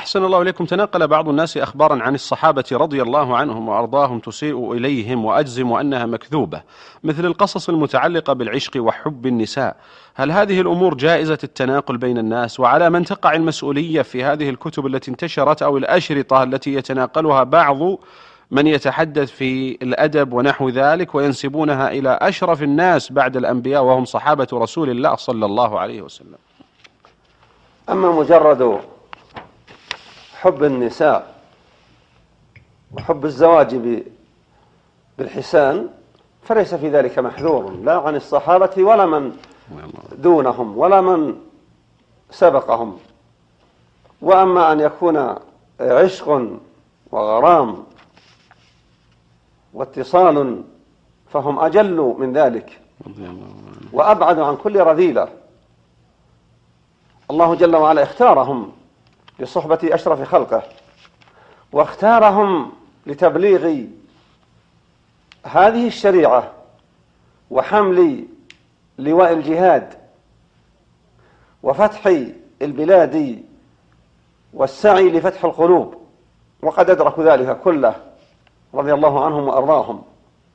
أحسن الله إليكم. تناقل بعض الناس أخبارا عن الصحابة رضي الله عنهم وأرضاهم تسيء إليهم وأجزم أنها مكذوبة، مثل القصص المتعلقة بالعشق وحب النساء. هل هذه الأمور جائزة التناقل بين الناس؟ وعلى من تقع المسؤولية في هذه الكتب التي انتشرت أو الأشرطة التي يتناقلها بعض من يتحدث في الأدب ونحو ذلك وينسبونها إلى أشرف الناس بعد الأنبياء وهم صحابة رسول الله صلى الله عليه وسلم؟ أما مجرد حب النساء وحب الزواج بالحسان فليس في ذلك محذور، لا عن الصحابة ولا من دونهم ولا من سبقهم. وأما أن يكون عشق وغرام واتصال فهم أجل من ذلك وأبعد عن كل رذيلة. الله جل وعلا اختارهم لصحبة أشرف خلقه، واختارهم لتبليغ هذه الشريعة وحمل لواء الجهاد وفتح البلاد والسعي لفتح القلوب، وقد أدركوا ذلك كله رضي الله عنهم وأرضاهم،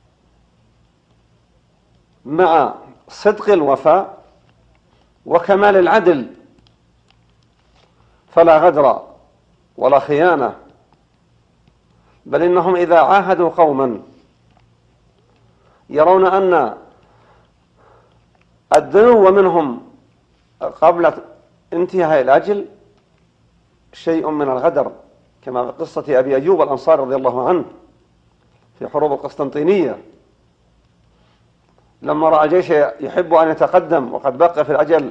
مع صدق الوفاء وكمال العدل، فلا غدر ولا خيانة، بل إنهم إذا عاهدوا قوما يرون أن الدنو منهم قبل انتهاء الأجل شيء من الغدر، كما في قصة أبي أيوب الأنصاري رضي الله عنه في حروب القسطنطينية، لما رأى جيش يحب أن يتقدم وقد بقي في الأجل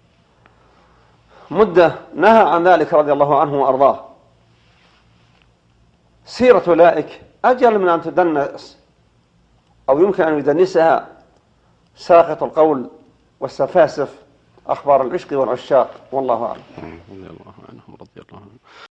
مدة نهى عن ذلك رضي الله عنه وأرضاه. سيرة أولئك أجل من أن تدنس أو يمكن أن يدنسها ساقط القول والسفاسف أخبار العشق والعشاق، والله أعلم. رضي الله عنهم رضي الله عنهم.